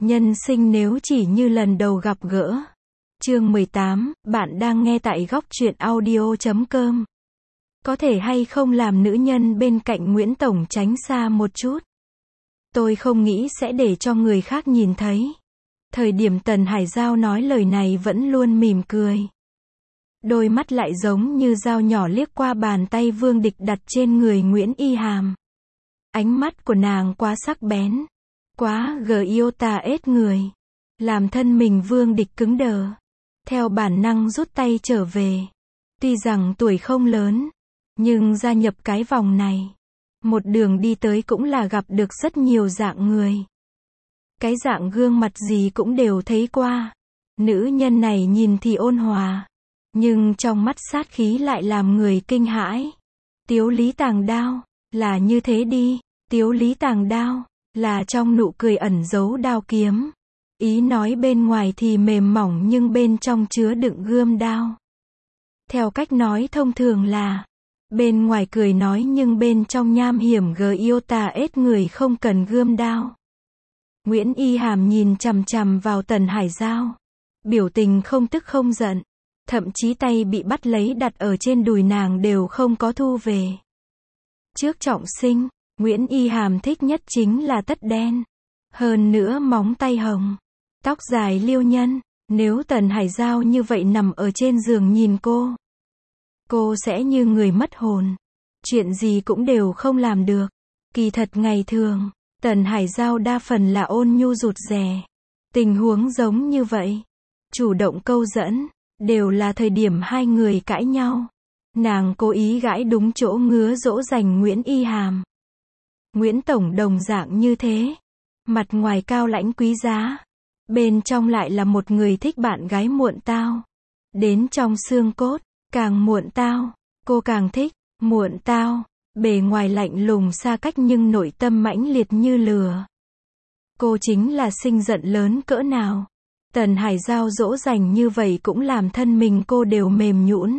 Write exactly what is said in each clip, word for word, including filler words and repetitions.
Nhân sinh nếu chỉ như lần đầu gặp gỡ. Chương mười tám, bạn đang nghe tại góc truyện audio chấm com. Có thể hay không làm nữ nhân bên cạnh Nguyễn Tổng tránh xa một chút. Tôi không nghĩ sẽ để cho người khác nhìn thấy. Thời điểm Tần Hải Giao nói lời này vẫn luôn mỉm cười. Đôi mắt lại giống như dao nhỏ liếc qua bàn tay Vương Địch đặt trên người Nguyễn Y Hàm. Ánh mắt của nàng quá sắc bén, quá giota ết người, làm thân mình Vương Địch cứng đờ. Theo bản năng rút tay trở về. Tuy rằng tuổi không lớn, nhưng gia nhập cái vòng này, một đường đi tới cũng là gặp được rất nhiều dạng người. Cái dạng gương mặt gì cũng đều thấy qua. Nữ nhân này nhìn thì ôn hòa, nhưng trong mắt sát khí lại làm người kinh hãi. Tiếu lý tàng đao, là như thế đi. Tiếu lý tàng đao, là trong nụ cười ẩn giấu đao kiếm. Ý nói bên ngoài thì mềm mỏng nhưng bên trong chứa đựng gươm đao. Theo cách nói thông thường là, bên ngoài cười nói nhưng bên trong nham hiểm giota ết người không cần gươm đao. Nguyễn Y Hàm nhìn chằm chằm vào Tần Hải Giao. Biểu tình không tức không giận. Thậm chí tay bị bắt lấy đặt ở trên đùi nàng đều không có thu về. Trước trọng sinh, Nguyễn Y Hàm thích nhất chính là tất đen. Hơn nữa móng tay hồng, tóc dài liêu nhân. Nếu Tần Hải Giao như vậy nằm ở trên giường nhìn cô, cô sẽ như người mất hồn. Chuyện gì cũng đều không làm được. Kỳ thật ngày thường, Tần Hải Giao đa phần là ôn nhu rụt rè. Tình huống giống như vậy, chủ động câu dẫn, đều là thời điểm hai người cãi nhau. Nàng cố ý gãi đúng chỗ ngứa dỗ dành Nguyễn Y Hàm. Nguyễn Tổng đồng dạng như thế. Mặt ngoài cao lãnh quý giá, bên trong lại là một người thích bạn gái muộn tao. Đến trong xương cốt, càng muộn tao, cô càng thích. Muộn tao, bề ngoài lạnh lùng xa cách nhưng nội tâm mãnh liệt như lửa. Cô chính là sinh giận lớn cỡ nào. Tần Hải Giao dỗ dành như vậy cũng làm thân mình cô đều mềm nhũn.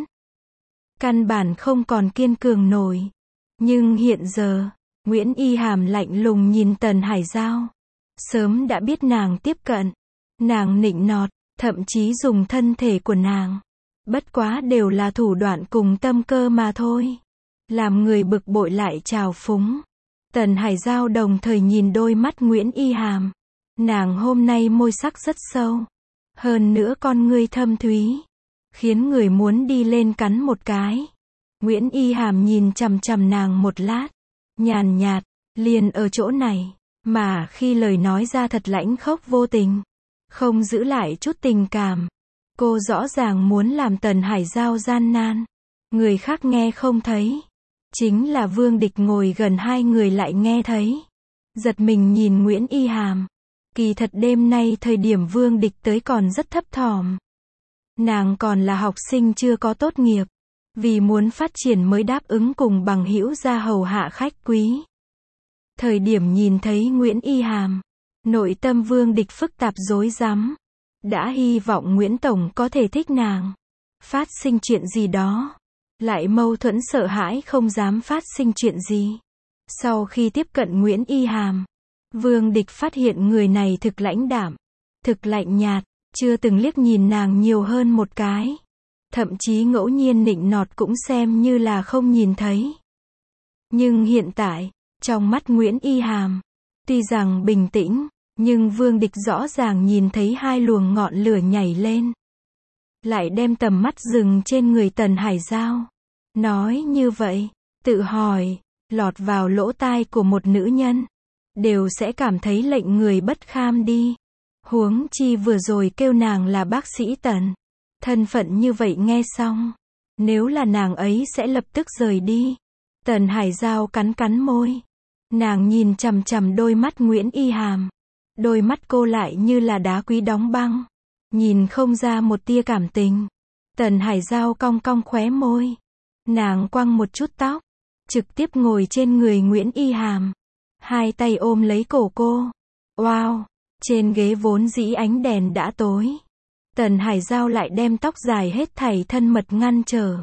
Căn bản không còn kiên cường nổi. Nhưng hiện giờ, Nguyễn Y Hàm lạnh lùng nhìn Tần Hải Giao. Sớm đã biết nàng tiếp cận. Nàng nịnh nọt, thậm chí dùng thân thể của nàng. Bất quá đều là thủ đoạn cùng tâm cơ mà thôi. Làm người bực bội lại trào phúng. Tần Hải Giao đồng thời nhìn đôi mắt Nguyễn Y Hàm. Nàng hôm nay môi sắc rất sâu. Hơn nữa con ngươi thâm thúy, khiến người muốn đi lên cắn một cái. Nguyễn Y Hàm nhìn chằm chằm nàng một lát. Nhàn nhạt, liền ở chỗ này. Mà khi lời nói ra thật lãnh khốc vô tình. Không giữ lại chút tình cảm. Cô rõ ràng muốn làm Tần Hải Giao gian nan. Người khác nghe không thấy. Chính là Vương Địch ngồi gần hai người lại nghe thấy. Giật mình nhìn Nguyễn Y Hàm. Kỳ thật đêm nay thời điểm Vương Địch tới còn rất thấp thỏm. Nàng còn là học sinh chưa có tốt nghiệp. Vì muốn phát triển mới đáp ứng cùng bằng hữu ra hầu hạ khách quý. Thời điểm nhìn thấy Nguyễn Y Hàm, nội tâm Vương Địch phức tạp rối rắm. Đã hy vọng Nguyễn Tổng có thể thích nàng. Phát sinh chuyện gì đó. Lại mâu thuẫn sợ hãi không dám phát sinh chuyện gì. Sau khi tiếp cận Nguyễn Y Hàm, Vương Địch phát hiện người này thực lãnh đạm, thực lạnh nhạt, chưa từng liếc nhìn nàng nhiều hơn một cái. Thậm chí ngẫu nhiên nịnh nọt cũng xem như là không nhìn thấy. Nhưng hiện tại, trong mắt Nguyễn Y Hàm, tuy rằng bình tĩnh, nhưng Vương Địch rõ ràng nhìn thấy hai luồng ngọn lửa nhảy lên. Lại đem tầm mắt dừng trên người Tần Hải Giao. Nói như vậy, tự hỏi, lọt vào lỗ tai của một nữ nhân, đều sẽ cảm thấy lệnh người bất kham đi. Huống chi vừa rồi kêu nàng là bác sĩ Tần. Thân phận như vậy nghe xong, nếu là nàng ấy sẽ lập tức rời đi. Tần Hải Giao cắn cắn môi. Nàng nhìn chằm chằm đôi mắt Nguyễn Y Hàm. Đôi mắt cô lại như là đá quý đóng băng. Nhìn không ra một tia cảm tình. Tần Hải Giao cong cong khóe môi. Nàng quăng một chút tóc. Trực tiếp ngồi trên người Nguyễn Y Hàm. Hai tay ôm lấy cổ cô. Wow! Trên ghế vốn dĩ ánh đèn đã tối. Tần Hải Giao lại đem tóc dài hết thảy thân mật ngăn trở.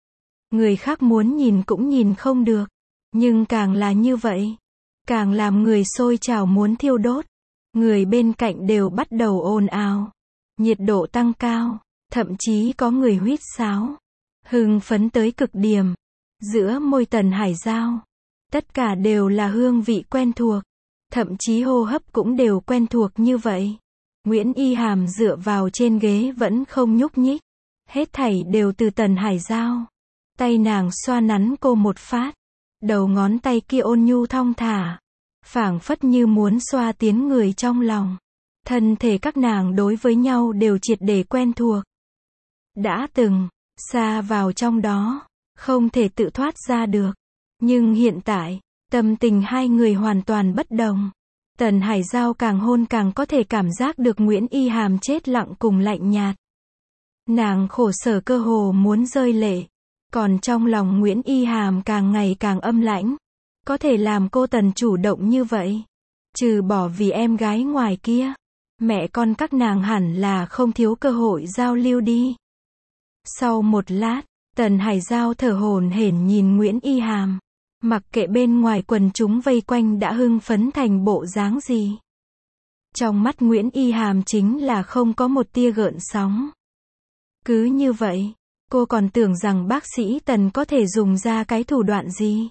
Người khác muốn nhìn cũng nhìn không được. Nhưng càng là như vậy, càng làm người sôi trào muốn thiêu đốt. Người bên cạnh đều bắt đầu ồn ào. Nhiệt độ tăng cao, thậm chí có người huýt sáo. Hưng phấn tới cực điểm. Giữa môi Tần Hải Giao, tất cả đều là hương vị quen thuộc. Thậm chí hô hấp cũng đều quen thuộc như vậy. Nguyễn Y Hàm dựa vào trên ghế vẫn không nhúc nhích. Hết thảy đều từ Tần Hải Giao. Tay nàng xoa nắn cô một phát. Đầu ngón tay kia ôn nhu thong thả. Phảng phất như muốn xoa tiến người trong lòng. Thân thể các nàng đối với nhau đều triệt để quen thuộc. Đã từng, xa vào trong đó, không thể tự thoát ra được. Nhưng hiện tại, tâm tình hai người hoàn toàn bất đồng. Tần Hải Giao càng hôn càng có thể cảm giác được Nguyễn Y Hàm chết lặng cùng lạnh nhạt. Nàng khổ sở cơ hồ muốn rơi lệ. Còn trong lòng Nguyễn Y Hàm càng ngày càng âm lãnh. Có thể làm cô Tần chủ động như vậy. Trừ bỏ vì em gái ngoài kia. Mẹ con các nàng hẳn là không thiếu cơ hội giao lưu đi. Sau một lát, Tần Hải Giao thở hổn hển nhìn Nguyễn Y Hàm. Mặc kệ bên ngoài quần chúng vây quanh đã hưng phấn thành bộ dáng gì. Trong mắt Nguyễn Y Hàm chính là không có một tia gợn sóng. Cứ như vậy, cô còn tưởng rằng bác sĩ Tần có thể dùng ra cái thủ đoạn gì.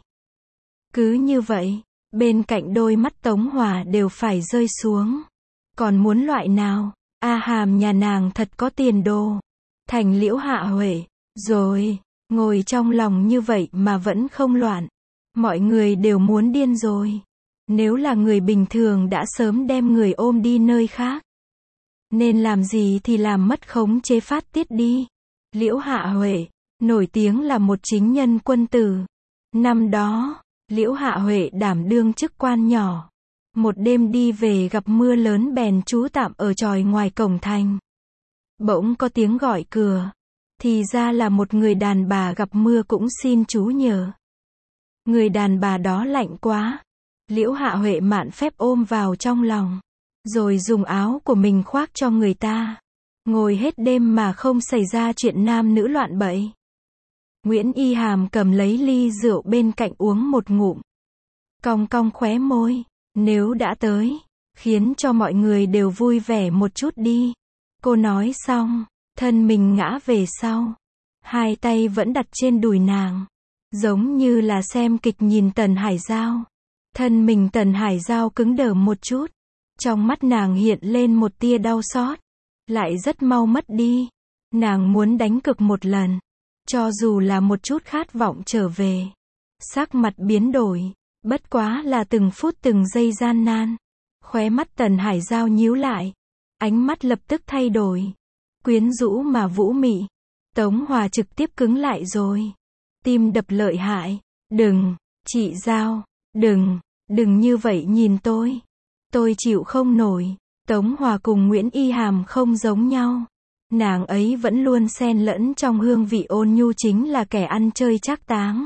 Cứ như vậy, bên cạnh đôi mắt Tống Hòa đều phải rơi xuống. Còn muốn loại nào? A Hàm nhà nàng thật có tiền đồ. Thành Liễu Hạ Huệ, rồi, ngồi trong lòng như vậy mà vẫn không loạn. Mọi người đều muốn điên rồi. Nếu là người bình thường đã sớm đem người ôm đi nơi khác. Nên làm gì thì làm mất khống chế phát tiết đi. Liễu Hạ Huệ, nổi tiếng là một chính nhân quân tử. Năm đó, Liễu Hạ Huệ đảm đương chức quan nhỏ. Một đêm đi về gặp mưa lớn bèn trú tạm ở chòi ngoài cổng thành. Bỗng có tiếng gọi cửa. Thì ra là một người đàn bà gặp mưa cũng xin chú nhờ. Người đàn bà đó lạnh quá. Liễu Hạ Huệ mạn phép ôm vào trong lòng. Rồi dùng áo của mình khoác cho người ta. Ngồi hết đêm mà không xảy ra chuyện nam nữ loạn bậy. Nguyễn Y Hàm cầm lấy ly rượu bên cạnh uống một ngụm. Cong cong khóe môi. Nếu đã tới, khiến cho mọi người đều vui vẻ một chút đi. Cô nói xong, thân mình ngã về sau. Hai tay vẫn đặt trên đùi nàng. Giống như là xem kịch nhìn Tần Hải Giao. Thân mình Tần Hải Giao cứng đờ một chút. Trong mắt nàng hiện lên một tia đau xót. Lại rất mau mất đi. Nàng muốn đánh cược một lần. Cho dù là một chút khát vọng trở về. Sắc mặt biến đổi. Bất quá là từng phút từng giây gian nan. Khóe mắt Tần Hải Giao nhíu lại. Ánh mắt lập tức thay đổi. Quyến rũ mà vũ mị. Tống Hòa trực tiếp cứng lại rồi. Tim đập lợi hại. Đừng, chị Giao, đừng, đừng như vậy nhìn tôi. Tôi chịu không nổi. Tống Hòa cùng Nguyễn Y Hàm không giống nhau. Nàng ấy vẫn luôn xen lẫn trong hương vị ôn nhu chính là kẻ ăn chơi trác táng.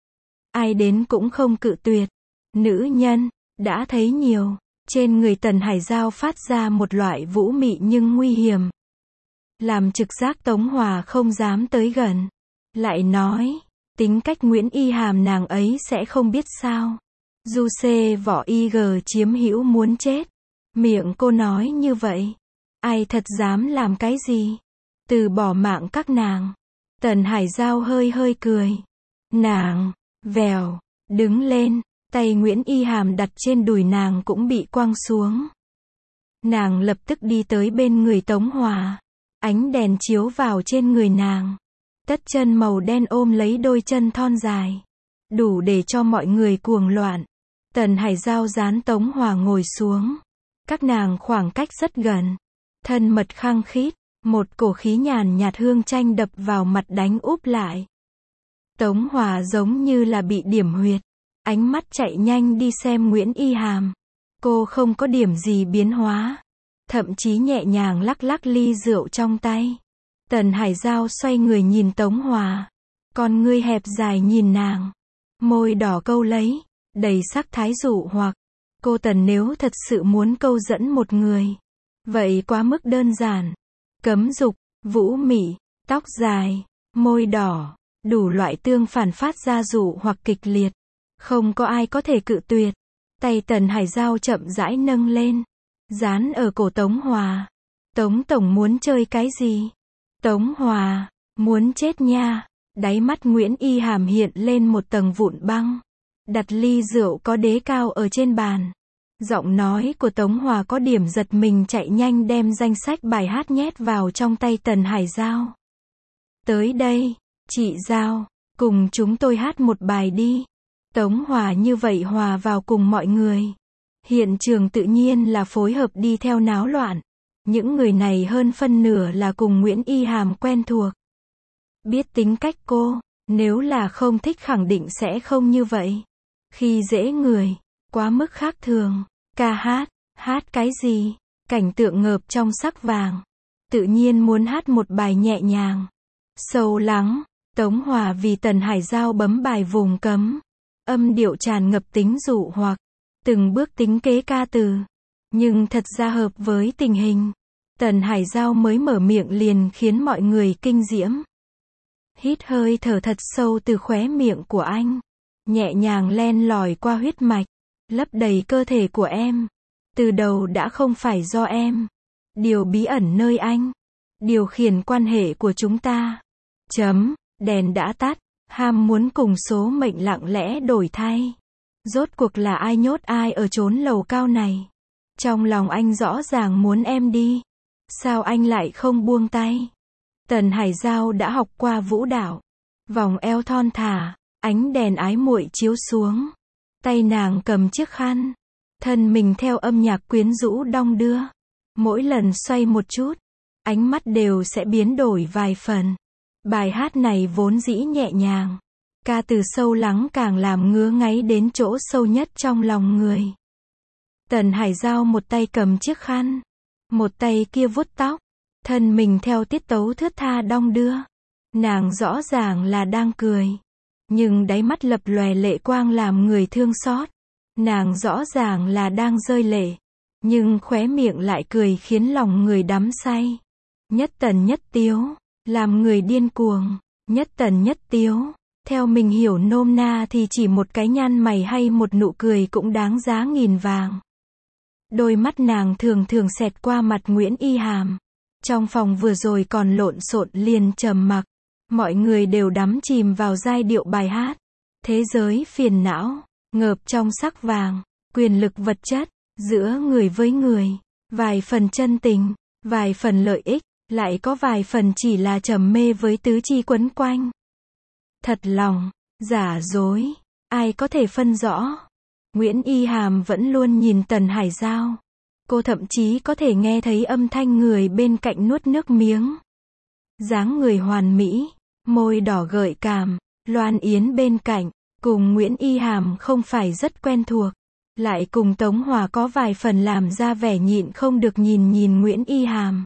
Ai đến cũng không cự tuyệt. Nữ nhân, đã thấy nhiều. Trên người Tần Hải Giao phát ra một loại vũ mị nhưng nguy hiểm. Làm trực giác Tống Hòa không dám tới gần. Lại nói, tính cách Nguyễn Y Hàm nàng ấy sẽ không biết sao. Du xê võ y gờ chiếm hữu muốn chết. Miệng cô nói như vậy. Ai thật dám làm cái gì? Từ bỏ mạng các nàng. Tần Hải Giao hơi hơi cười. Nàng, vèo, đứng lên. Tay Nguyễn Y Hàm đặt trên đùi nàng cũng bị quăng xuống. Nàng lập tức đi tới bên người Tống Hòa. Ánh đèn chiếu vào trên người nàng. Tất chân màu đen ôm lấy đôi chân thon dài. Đủ để cho mọi người cuồng loạn. Tần Hải Giao dán Tống Hòa ngồi xuống. Các nàng khoảng cách rất gần. Thân mật khăng khít. Một cổ khí nhàn nhạt hương chanh đập vào mặt đánh úp lại. Tống Hòa giống như là bị điểm huyệt. Ánh mắt chạy nhanh đi xem Nguyễn Y Hàm. Cô không có điểm gì biến hóa. Thậm chí nhẹ nhàng lắc lắc ly rượu trong tay. Tần Hải Giao xoay người nhìn Tống Hòa. Con ngươi hẹp dài nhìn nàng. Môi đỏ câu lấy. Đầy sắc thái dụ hoặc. Cô Tần nếu thật sự muốn câu dẫn một người. Vậy quá mức đơn giản. Cấm dục, vũ mị, tóc dài, môi đỏ. Đủ loại tương phản phát ra dụ hoặc kịch liệt. Không có ai có thể cự tuyệt. Tay Tần Hải Giao chậm rãi nâng lên. dán ở cổ Tống Hòa. Tống tổng muốn chơi cái gì? Tống Hòa, muốn chết nha. Đáy mắt Nguyễn Y Hàm hiện lên một tầng vụn băng. Đặt ly rượu có đế cao ở trên bàn. Giọng nói của Tống Hòa có điểm giật mình, chạy nhanh đem danh sách bài hát nhét vào trong tay Tần Hải Giao. Tới đây, chị Giao, cùng chúng tôi hát một bài đi. Tống Hòa như vậy hòa vào cùng mọi người. Hiện trường tự nhiên là phối hợp đi theo náo loạn. Những người này hơn phân nửa là cùng Nguyễn Y Hàm quen thuộc. Biết tính cách cô, nếu là không thích khẳng định sẽ không như vậy. Khi dễ người, quá mức khác thường. Ca hát, hát cái gì? Cảnh tượng ngợp trong sắc vàng. Tự nhiên muốn hát một bài nhẹ nhàng, sâu lắng. Tống Hòa vì Tần Hải Giao bấm bài vùng cấm. Âm điệu tràn ngập tính dụ hoặc, từng bước tính kế ca từ. Nhưng thật ra hợp với tình hình. Tần Hải Giao mới mở miệng liền khiến mọi người kinh diễm. Hít hơi thở thật sâu từ khóe miệng của anh. Nhẹ nhàng len lỏi qua huyết mạch. Lấp đầy cơ thể của em. Từ đầu đã không phải do em. Điều bí ẩn nơi anh. Điều khiển quan hệ của chúng ta. Chấm, đèn đã tắt. Ham muốn cùng số mệnh lặng lẽ đổi thay. Rốt cuộc là ai nhốt ai ở chốn lầu cao này? Trong lòng anh rõ ràng muốn em đi. Sao anh lại không buông tay? Tần Hải Giao đã học qua vũ đạo. Vòng eo thon thả, ánh đèn ái muội chiếu xuống. Tay nàng cầm chiếc khăn. Thân mình theo âm nhạc quyến rũ đong đưa. Mỗi lần xoay một chút, ánh mắt đều sẽ biến đổi vài phần. Bài hát này vốn dĩ nhẹ nhàng. Ca từ sâu lắng càng làm ngứa ngáy đến chỗ sâu nhất trong lòng người. Tần Hải Giao một tay cầm chiếc khăn. Một tay kia vuốt tóc. Thân mình theo tiết tấu thướt tha đong đưa. Nàng rõ ràng là đang cười. Nhưng đáy mắt lập lòe lệ quang làm người thương xót. Nàng rõ ràng là đang rơi lệ. Nhưng khóe miệng lại cười khiến lòng người đắm say. Nhất tần nhất tiếu. Làm người điên cuồng. Nhất tần nhất tiếu. Theo mình hiểu nôm na thì chỉ một cái nhăn mày hay một nụ cười cũng đáng giá nghìn vàng. Đôi mắt nàng thường thường xẹt qua mặt Nguyễn Y Hàm. Trong phòng vừa rồi còn lộn xộn liền trầm mặc. Mọi người đều đắm chìm vào giai điệu bài hát. Thế giới phiền não, ngợp trong sắc vàng, quyền lực vật chất, giữa người với người, vài phần chân tình, vài phần lợi ích, lại có vài phần chỉ là trầm mê với tứ chi quấn quanh. Thật lòng, giả dối, ai có thể phân rõ. Nguyễn Y Hàm vẫn luôn nhìn Tần Hải Giao. Cô thậm chí có thể nghe thấy âm thanh người bên cạnh nuốt nước miếng. Dáng người hoàn mỹ, môi đỏ gợi cảm, Loan Yến bên cạnh, cùng Nguyễn Y Hàm không phải rất quen thuộc. Lại cùng Tống Hòa có vài phần làm ra vẻ nhịn không được nhìn nhìn Nguyễn Y Hàm.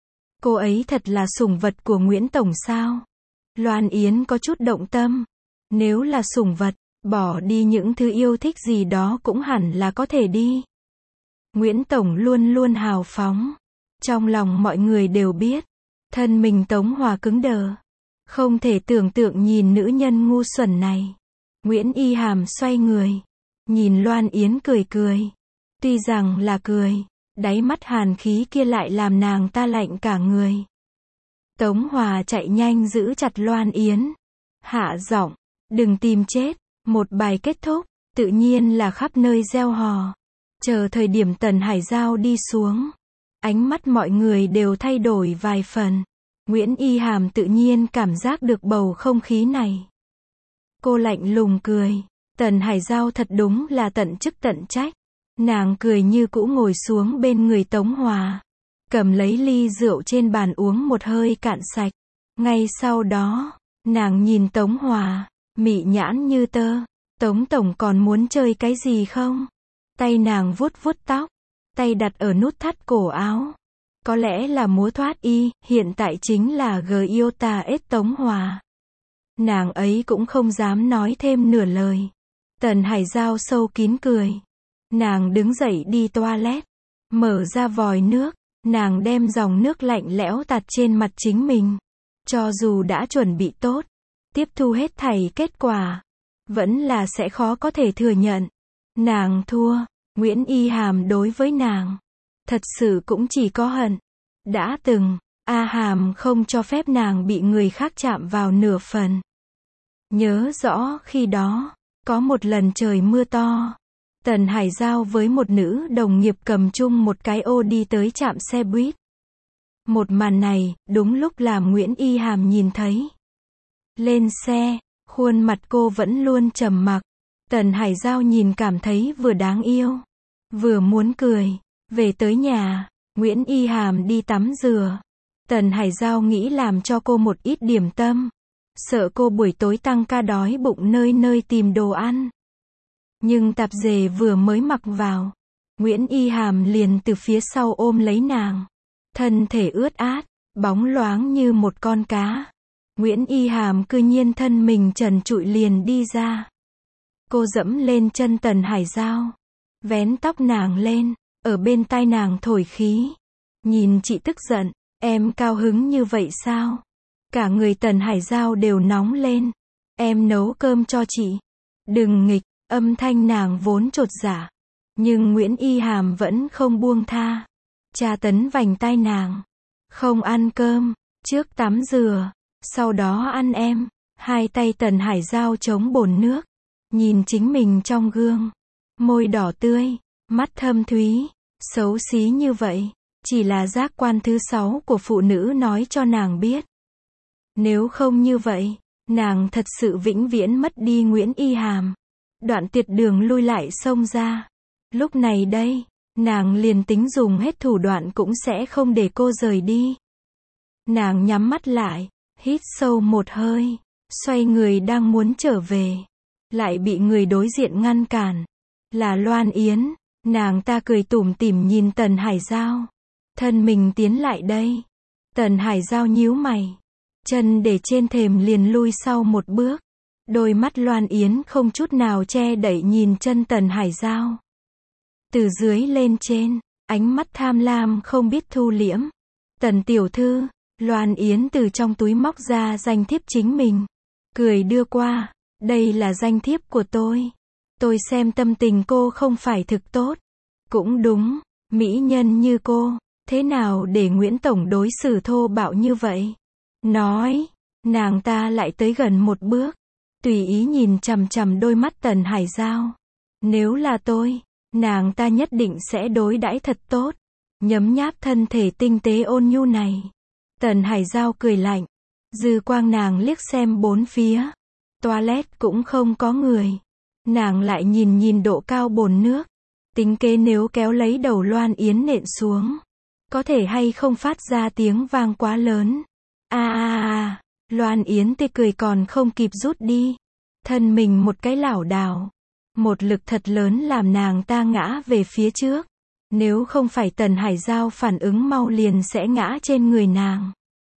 Cô ấy thật là sủng vật của Nguyễn Tổng sao? Loan Yến có chút động tâm. Nếu là sủng vật, bỏ đi những thứ yêu thích gì đó cũng hẳn là có thể đi. Nguyễn Tổng luôn luôn hào phóng. Trong lòng mọi người đều biết. Thân mình Tống Hòa cứng đờ. Không thể tưởng tượng nhìn nữ nhân ngu xuẩn này. Nguyễn Y Hàm xoay người. Nhìn Loan Yến cười cười. Tuy rằng là cười, đáy mắt hàn khí kia lại làm nàng ta lạnh cả người. Tống Hòa chạy nhanh giữ chặt Loan Yến. Hạ giọng, đừng tìm chết. Một bài kết thúc, tự nhiên là khắp nơi reo hò. Chờ thời điểm Tần Hải Giao đi xuống. Ánh mắt mọi người đều thay đổi vài phần. Nguyễn Y Hàm tự nhiên cảm giác được bầu không khí này. Cô lạnh lùng cười. Tần Hải Giao thật đúng là tận chức tận trách. Nàng cười như cũ ngồi xuống bên người Tống Hòa. Cầm lấy ly rượu trên bàn uống một hơi cạn sạch. Ngay sau đó, nàng nhìn Tống Hòa, mị nhãn như tơ. Tống Tổng còn muốn chơi cái gì không? Tay nàng vuốt vuốt tóc. Tay đặt ở nút thắt cổ áo. Có lẽ là múa thoát y, hiện tại chính là Giota S Tống Hòa. Nàng ấy cũng không dám nói thêm nửa lời. Tần Hải Giao sâu kín cười. Nàng đứng dậy đi toilet. Mở ra vòi nước. Nàng đem dòng nước lạnh lẽo tạt trên mặt chính mình. Cho dù đã chuẩn bị tốt, tiếp thu hết thảy kết quả, vẫn là sẽ khó có thể thừa nhận. Nàng thua. Nguyễn Y Hàm đối với nàng Thật sự cũng chỉ có hận. Đã từng, A Hàm không cho phép nàng bị người khác chạm vào nửa phần. Nhớ rõ khi đó, có một lần trời mưa to. Tần Hải Giao với một nữ đồng nghiệp cầm chung một cái ô đi tới trạm xe buýt. Một màn này, đúng lúc làm Nguyễn Y Hàm nhìn thấy. Lên xe, khuôn mặt cô vẫn luôn trầm mặc. Tần Hải Giao nhìn cảm thấy vừa đáng yêu, vừa muốn cười. Về tới nhà, Nguyễn Y Hàm đi tắm rửa. Tần Hải Giao nghĩ làm cho cô một ít điểm tâm. Sợ cô buổi tối tăng ca đói bụng nơi nơi tìm đồ ăn. Nhưng tạp dề vừa mới mặc vào, Nguyễn Y Hàm liền từ phía sau ôm lấy nàng. Thân thể ướt át, bóng loáng như một con cá. Nguyễn Y Hàm cư nhiên thân mình trần trụi liền đi ra. Cô dẫm lên chân Tần Hải Giao, vén tóc nàng lên, ở bên tai nàng thổi khí. Nhìn chị tức giận, em cao hứng như vậy sao? Cả người Tần Hải Giao đều nóng lên. Em nấu cơm cho chị. Đừng nghịch, âm thanh nàng vốn chột dạ. Nhưng Nguyễn Y Hàm vẫn không buông tha. Tra tấn vành tai nàng. Không ăn cơm, trước tắm rửa, sau đó ăn em. Hai tay Tần Hải Giao chống bồn nước. Nhìn chính mình trong gương. Môi đỏ tươi, mắt thâm thúy, xấu xí như vậy. Chỉ là giác quan thứ sáu của phụ nữ nói cho nàng biết. Nếu không như vậy, nàng thật sự vĩnh viễn mất đi Nguyễn Y Hàm. Đoạn tuyệt đường lui lại xông ra. Lúc này đây, nàng liền tính dùng hết thủ đoạn cũng sẽ không để cô rời đi. Nàng nhắm mắt lại, hít sâu một hơi, xoay người đang muốn trở về. Lại bị người đối diện ngăn cản. Là Loan Yến, nàng ta cười tủm tỉm nhìn Tần Hải Giao. Thân mình tiến lại đây. Tần Hải Giao nhíu mày. Chân để trên thềm liền lui sau một bước. Đôi mắt Loan Yến không chút nào che đậy nhìn chân Tần Hải Giao. Từ dưới lên trên, ánh mắt tham lam không biết thu liễm. Tần tiểu thư, Loan Yến từ trong túi móc ra danh thiếp chính mình. Cười đưa qua, đây là danh thiếp của tôi. Tôi xem tâm tình cô không phải thực tốt. Cũng đúng, mỹ nhân như cô, thế nào để Nguyễn Tổng đối xử thô bạo như vậy? Nói, nàng ta lại tới gần một bước, tùy ý nhìn chằm chằm đôi mắt Tần Hải Giao. Nếu là tôi, nàng ta nhất định sẽ đối đãi thật tốt, nhấm nháp thân thể tinh tế ôn nhu này. Tần Hải Giao cười lạnh, dư quang nàng liếc xem bốn phía, toilet cũng không có người. Nàng lại nhìn nhìn độ cao bồn nước, tính kế nếu kéo lấy đầu Loan Yến nện xuống, có thể hay không phát ra tiếng vang quá lớn. A a a, Loan Yến tê cười còn không kịp rút đi, thân mình một cái lảo đảo, một lực thật lớn làm nàng ta ngã về phía trước. Nếu không phải Tần Hải Giao phản ứng mau liền sẽ ngã trên người nàng.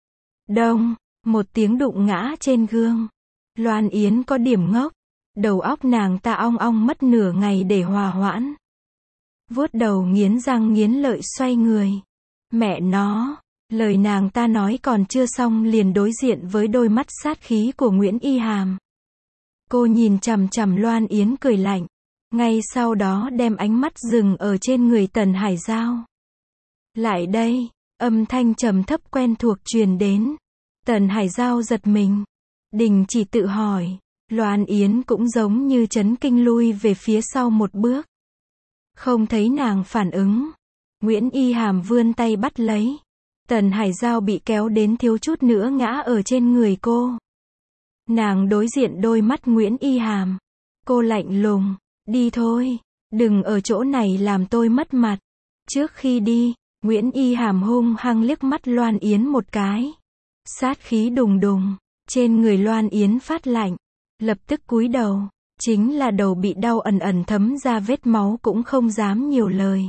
Đông, một tiếng đụng ngã trên gương. Loan Yến có điểm ngốc, đầu óc nàng ta ong ong mất nửa ngày để hòa hoãn. Vuốt đầu nghiến răng nghiến lợi xoay người. Mẹ nó, lời nàng ta nói còn chưa xong liền đối diện với đôi mắt sát khí của Nguyễn Y Hàm. Cô nhìn chằm chằm Loan Yến cười lạnh, ngay sau đó đem ánh mắt dừng ở trên người Tần Hải Giao. Lại đây, âm thanh trầm thấp quen thuộc truyền đến. Tần Hải Giao giật mình, đình chỉ tự hỏi. Loan Yến cũng giống như chấn kinh lui về phía sau một bước. Không thấy nàng phản ứng. Nguyễn Y Hàm vươn tay bắt lấy. Tần Hải Giao bị kéo đến thiếu chút nữa ngã ở trên người cô. Nàng đối diện đôi mắt Nguyễn Y Hàm. Cô lạnh lùng, đi thôi, đừng ở chỗ này làm tôi mất mặt. Trước khi đi, Nguyễn Y Hàm hung hăng liếc mắt Loan Yến một cái. Sát khí đùng đùng, trên người Loan Yến phát lạnh. Lập tức cúi đầu, chính là đầu bị đau ẩn ẩn thấm ra vết máu cũng không dám nhiều lời.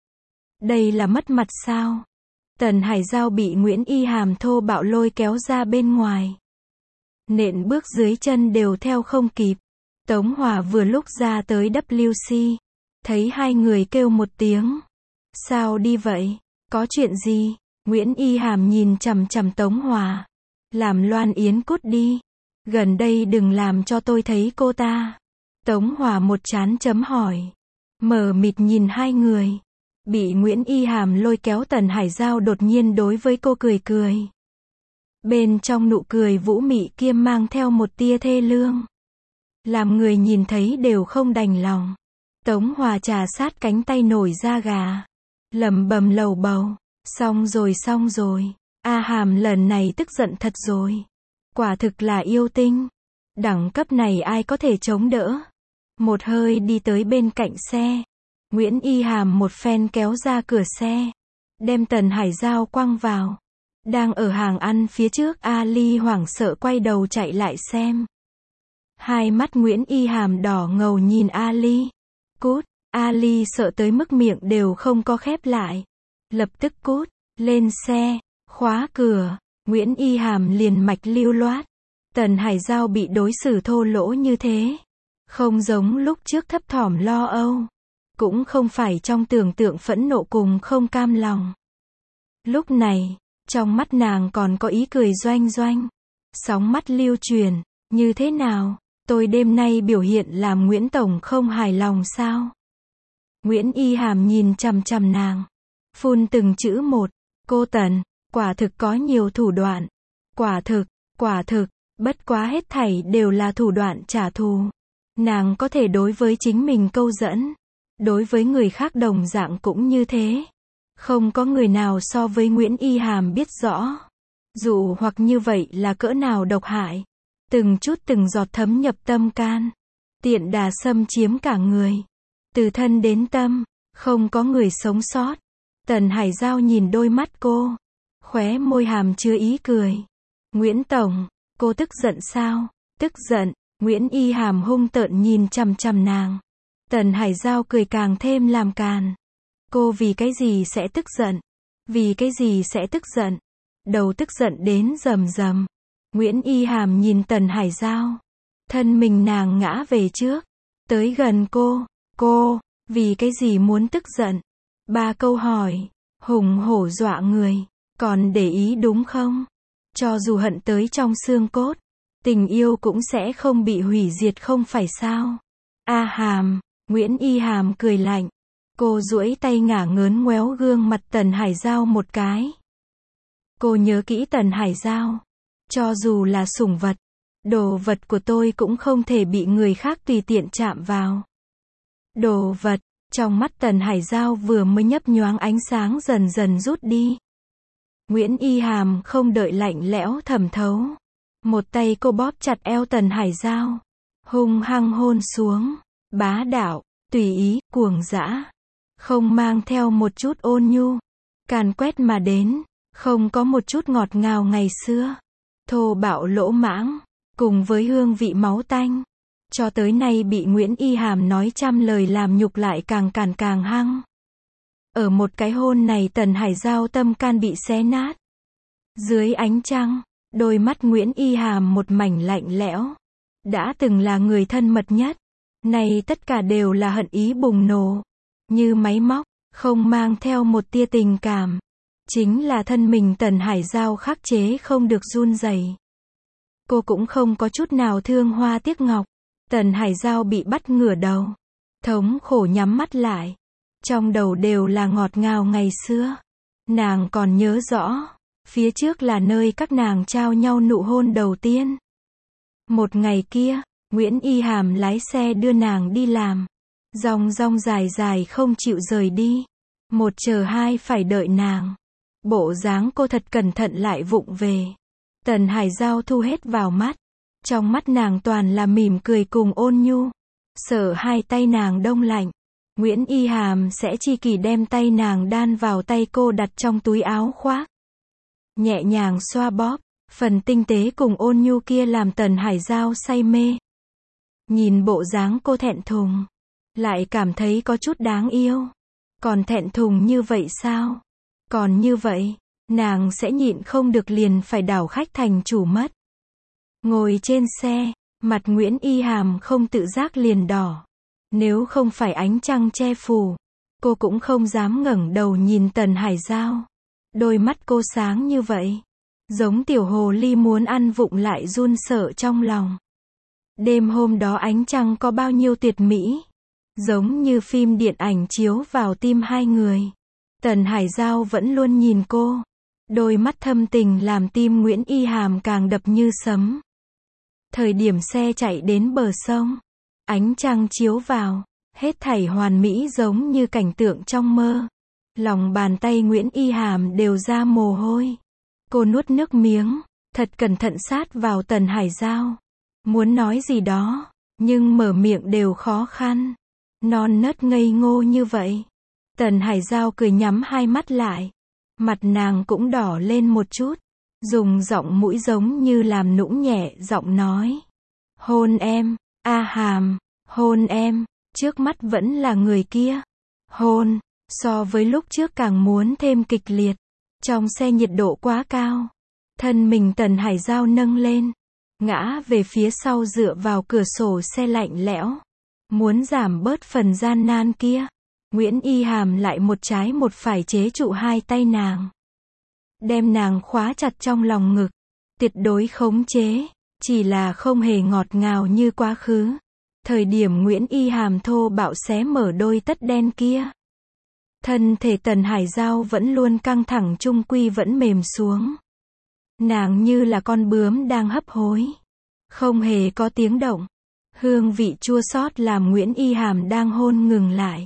Đây là mất mặt sao? Tần Hải Giao bị Nguyễn Y Hàm thô bạo lôi kéo ra bên ngoài. Nện bước dưới chân đều theo không kịp. Tống Hòa vừa lúc ra tới W C, thấy hai người kêu một tiếng. Sao đi vậy? Có chuyện gì? Nguyễn Y Hàm nhìn chằm chằm Tống Hòa. Làm Loan Yến cút đi. Gần đây đừng làm cho tôi thấy cô ta. Tống Hòa một chán chấm hỏi. Mờ mịt nhìn hai người. Bị Nguyễn Y Hàm lôi kéo Tần Hải Giao đột nhiên đối với cô cười cười. Bên trong nụ cười vũ mị kia mang theo một tia thê lương. Làm người nhìn thấy đều không đành lòng. Tống Hòa trà sát cánh tay nổi da gà. Lẩm bẩm lầu bầu. Xong rồi xong rồi. A Hàm lần này tức giận thật rồi. Quả thực là yêu tinh. Đẳng cấp này ai có thể chống đỡ. Một hơi đi tới bên cạnh xe. Nguyễn Y Hàm một phen kéo ra cửa xe. Đem Tần Hải Giao quăng vào. Đang ở hàng ăn phía trước, Ali hoảng sợ quay đầu chạy lại xem. Hai mắt Nguyễn Y Hàm đỏ ngầu nhìn Ali. Cút, Ali sợ tới mức miệng đều không có khép lại. Lập tức cút, lên xe, khóa cửa. Nguyễn Y Hàm liền mạch lưu loát. Tần Hải Giao bị đối xử thô lỗ như thế. Không giống lúc trước thấp thỏm lo âu. Cũng không phải trong tưởng tượng phẫn nộ cùng không cam lòng. Lúc này, trong mắt nàng còn có ý cười doanh doanh. Sóng mắt lưu truyền, như thế nào? Tôi đêm nay biểu hiện làm Nguyễn Tổng không hài lòng sao? Nguyễn Y Hàm nhìn chằm chằm nàng. Phun từng chữ một. Cô Tần, quả thực có nhiều thủ đoạn. Quả thực, quả thực, bất quá hết thảy đều là thủ đoạn trả thù. Nàng có thể đối với chính mình câu dẫn. Đối với người khác đồng dạng cũng như thế. Không có người nào so với Nguyễn Y Hàm biết rõ. Dụ hoặc như vậy là cỡ nào độc hại. Từng chút từng giọt thấm nhập tâm can. Tiện đà xâm chiếm cả người. Từ thân đến tâm, không có người sống sót. Tần Hải Giao nhìn đôi mắt cô. Khóe môi hàm chứa ý cười. Nguyễn Tổng, cô tức giận sao? Tức giận, Nguyễn Y Hàm hung tợn nhìn chằm chằm nàng. Tần Hải Giao cười càng thêm làm càn. Cô vì cái gì sẽ tức giận? Vì cái gì sẽ tức giận? Đầu tức giận đến rầm rầm. Nguyễn Y Hàm nhìn Tần Hải Giao. Thân mình nàng ngã về trước. Tới gần cô. Cô, vì cái gì muốn tức giận? Ba câu hỏi. Hùng hổ dọa người. Còn để ý đúng không? Cho dù hận tới trong xương cốt. Tình yêu cũng sẽ không bị hủy diệt không phải sao? A Hàm. Nguyễn Y Hàm cười lạnh. Cô duỗi tay ngả ngớn ngoéo gương mặt Tần Hải Giao một cái. Cô nhớ kỹ Tần Hải Giao. Cho dù là sủng vật, đồ vật của tôi cũng không thể bị người khác tùy tiện chạm vào. Đồ vật, trong mắt Tần Hải Giao vừa mới nhấp nhoáng ánh sáng dần dần rút đi. Nguyễn Y Hàm không đợi lạnh lẽo thẩm thấu. Một tay cô bóp chặt eo Tần Hải Giao. Hung hăng hôn xuống. Bá đạo, tùy ý, cuồng dã. Không mang theo một chút ôn nhu. Càn quét mà đến. Không có một chút ngọt ngào ngày xưa. Thô bạo lỗ mãng. Cùng với hương vị máu tanh. Cho tới nay bị Nguyễn Y Hàm nói trăm lời làm nhục lại càng càn càng hăng. Ở một cái hôn này Tần Hải Giao tâm can bị xé nát. Dưới ánh trăng, đôi mắt Nguyễn Y Hàm một mảnh lạnh lẽo. Đã từng là người thân mật nhất. Này tất cả đều là hận ý bùng nổ. Như máy móc, không mang theo một tia tình cảm. Chính là thân mình Tần Hải Giao khắc chế không được run rẩy. Cô cũng không có chút nào thương hoa tiếc ngọc. Tần Hải Giao bị bắt ngửa đầu. Thống khổ nhắm mắt lại. Trong đầu đều là ngọt ngào ngày xưa. Nàng còn nhớ rõ. Phía trước là nơi các nàng trao nhau nụ hôn đầu tiên. Một ngày kia, Nguyễn Y Hàm lái xe đưa nàng đi làm. Dòng dòng dài dài không chịu rời đi. Một chờ hai phải đợi nàng. Bộ dáng cô thật cẩn thận lại vụng về. Tần Hải Giao thu hết vào mắt. Trong mắt nàng toàn là mỉm cười cùng ôn nhu. Sợ hai tay nàng đông lạnh. Nguyễn Y Hàm sẽ chi kỷ đem tay nàng đan vào tay cô đặt trong túi áo khoác. Nhẹ nhàng xoa bóp. Phần tinh tế cùng ôn nhu kia làm Tần Hải Giao say mê. Nhìn bộ dáng cô thẹn thùng. Lại cảm thấy có chút đáng yêu. Còn thẹn thùng như vậy sao? Còn như vậy, nàng sẽ nhịn không được liền phải đảo khách thành chủ mất. Ngồi trên xe, mặt Nguyễn Y Hàm không tự giác liền đỏ. Nếu không phải ánh trăng che phủ, cô cũng không dám ngẩng đầu nhìn Tần Hải Giao. Đôi mắt cô sáng như vậy. Giống tiểu hồ ly muốn ăn vụng lại run sợ trong lòng. Đêm hôm đó ánh trăng có bao nhiêu tuyệt mỹ. Giống như phim điện ảnh chiếu vào tim hai người. Tần Hải Giao vẫn luôn nhìn cô. Đôi mắt thâm tình làm tim Nguyễn Y Hàm càng đập như sấm. Thời điểm xe chạy đến bờ sông, ánh trăng chiếu vào, hết thảy hoàn mỹ giống như cảnh tượng trong mơ. Lòng bàn tay Nguyễn Y Hàm đều ra mồ hôi. Cô nuốt nước miếng, thật cẩn thận sát vào Tần Hải Giao. Muốn nói gì đó, nhưng mở miệng đều khó khăn. Non nớt ngây ngô như vậy. Tần Hải Giao cười nhắm hai mắt lại. Mặt nàng cũng đỏ lên một chút. Dùng giọng mũi giống như làm nũng nhẹ giọng nói. Hôn em, A Hàm, hôn em, trước mắt vẫn là người kia. Hôn, so với lúc trước càng muốn thêm kịch liệt. Trong xe nhiệt độ quá cao. Thân mình Tần Hải Giao nâng lên. Ngã về phía sau dựa vào cửa sổ xe lạnh lẽo. Muốn giảm bớt phần gian nan kia. Nguyễn Y Hàm lại một trái một phải chế trụ hai tay nàng. Đem nàng khóa chặt trong lòng ngực. Tuyệt đối khống chế. Chỉ là không hề ngọt ngào như quá khứ. Thời điểm Nguyễn Y Hàm thô bạo xé mở đôi tất đen kia. Thân thể Tần Hải Giao vẫn luôn căng thẳng chung quy vẫn mềm xuống. Nàng như là con bướm đang hấp hối. Không hề có tiếng động. Hương vị chua xót làm Nguyễn Y Hàm đang hôn ngừng lại.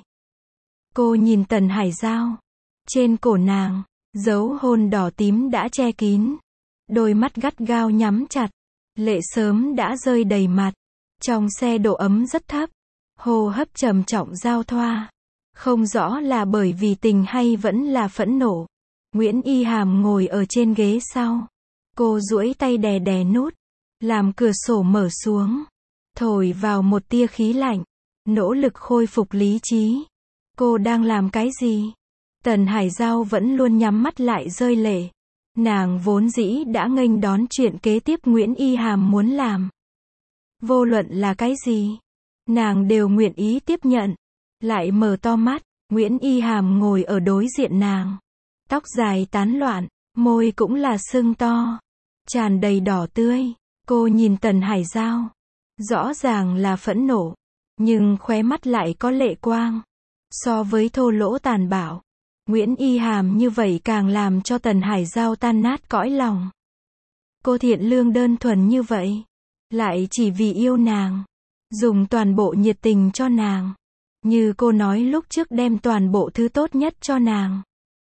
Cô nhìn Tần Hải Giao. Trên cổ nàng, dấu hôn đỏ tím đã che kín. Đôi mắt gắt gao nhắm chặt. Lệ sớm đã rơi đầy mặt. Trong xe độ ấm rất thấp. Hô hấp trầm trọng giao thoa. Không rõ là bởi vì tình hay vẫn là phẫn nộ. Nguyễn Y Hàm ngồi ở trên ghế sau. Cô duỗi tay đè đè nút. Làm cửa sổ mở xuống. Thổi vào một tia khí lạnh. Nỗ lực khôi phục lý trí. Cô đang làm cái gì? Tần Hải Giao vẫn luôn nhắm mắt lại rơi lệ. Nàng vốn dĩ đã nghênh đón chuyện kế tiếp Nguyễn Y Hàm muốn làm. Vô luận là cái gì, nàng đều nguyện ý tiếp nhận. Lại mở to mắt, Nguyễn Y Hàm ngồi ở đối diện nàng. Tóc dài tán loạn, môi cũng là sưng to. Tràn đầy đỏ tươi. Cô nhìn Tần Hải Giao. Rõ ràng là phẫn nộ. Nhưng khóe mắt lại có lệ quang. So với thô lỗ tàn bạo, Nguyễn Y Hàm như vậy càng làm cho Tần Hải Giao tan nát cõi lòng. Cô thiện lương đơn thuần như vậy. Lại chỉ vì yêu nàng. Dùng toàn bộ nhiệt tình cho nàng. Như cô nói lúc trước đem toàn bộ thứ tốt nhất cho nàng.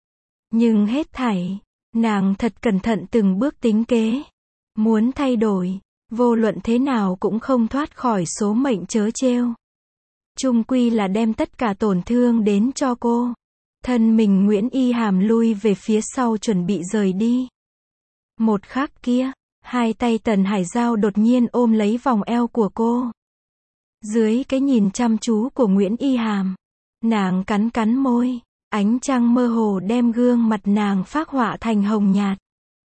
Nhưng hết thảy, nàng thật cẩn thận từng bước tính kế. Muốn thay đổi, vô luận thế nào cũng không thoát khỏi số mệnh trớ trêu. Chung quy là đem tất cả tổn thương đến cho cô. Thân mình Nguyễn Y Hàm lui về phía sau chuẩn bị rời đi. Một khắc kia, hai tay Tần Hải Giao đột nhiên ôm lấy vòng eo của cô. Dưới cái nhìn chăm chú của Nguyễn Y Hàm, nàng cắn cắn môi, ánh trăng mơ hồ đem gương mặt nàng phác họa thành hồng nhạt.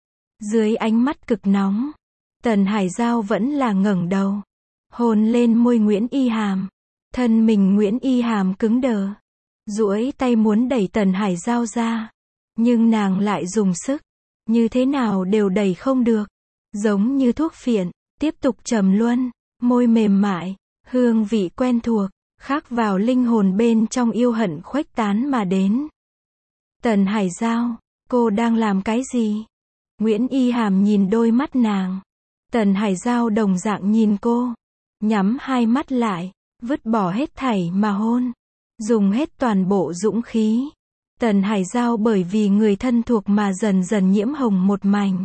Dưới ánh mắt cực nóng, Tần Hải Giao vẫn là ngẩng đầu, hôn lên môi Nguyễn Y Hàm. Thân mình Nguyễn Y Hàm cứng đờ, duỗi tay muốn đẩy Tần Hải Giao ra, nhưng nàng lại dùng sức, như thế nào đều đẩy không được, giống như thuốc phiện, tiếp tục trầm luân, môi mềm mại, hương vị quen thuộc, khắc vào linh hồn bên trong yêu hận khuếch tán mà đến. Tần Hải Giao, cô đang làm cái gì? Nguyễn Y Hàm nhìn đôi mắt nàng. Tần Hải Giao đồng dạng nhìn cô, nhắm hai mắt lại, vứt bỏ hết thảy mà hôn, dùng hết toàn bộ dũng khí. Tần Hải Giao bởi vì người thân thuộc mà dần dần nhiễm hồng một mảnh.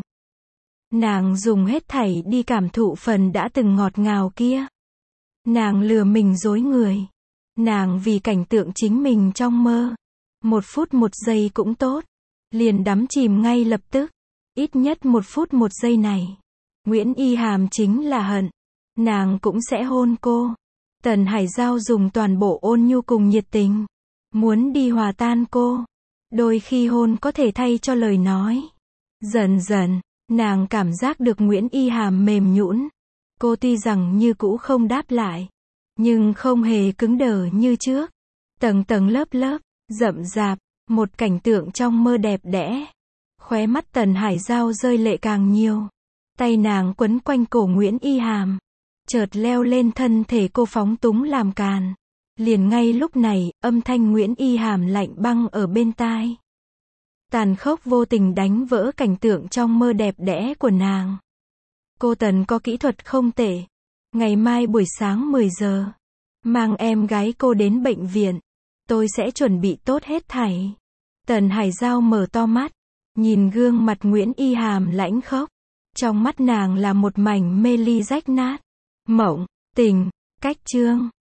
Nàng dùng hết thảy đi cảm thụ phần đã từng ngọt ngào kia. Nàng lừa mình dối người. Nàng vì cảnh tượng chính mình trong mơ. Một phút một giây cũng tốt. Liền đắm chìm ngay lập tức. Ít nhất một phút một giây này. Nguyễn Y Hàm chính là hận. Nàng cũng sẽ hôn cô. Tần Hải Giao dùng toàn bộ ôn nhu cùng nhiệt tình. Muốn đi hòa tan cô. Đôi khi hôn có thể thay cho lời nói. Dần dần, nàng cảm giác được Nguyễn Y Hàm mềm nhũn. Cô tuy rằng như cũ không đáp lại, nhưng không hề cứng đờ như trước. Tầng tầng lớp lớp, rậm rạp, một cảnh tượng trong mơ đẹp đẽ. Khóe mắt Tần Hải Giao rơi lệ càng nhiều. Tay nàng quấn quanh cổ Nguyễn Y Hàm. Chợt leo lên thân thể cô phóng túng làm càn. Liền ngay lúc này, âm thanh Nguyễn Y Hàm lạnh băng ở bên tai. Tàn khốc vô tình đánh vỡ cảnh tượng trong mơ đẹp đẽ của nàng. Cô Tần có kỹ thuật không tệ. Ngày mai buổi sáng mười giờ, mang em gái cô đến bệnh viện. Tôi sẽ chuẩn bị tốt hết thảy. Tần Hải Giao mở to mắt, nhìn gương mặt Nguyễn Y Hàm lãnh khốc. Trong mắt nàng là một mảnh mê ly rách nát. Mộng, tình, cách chương.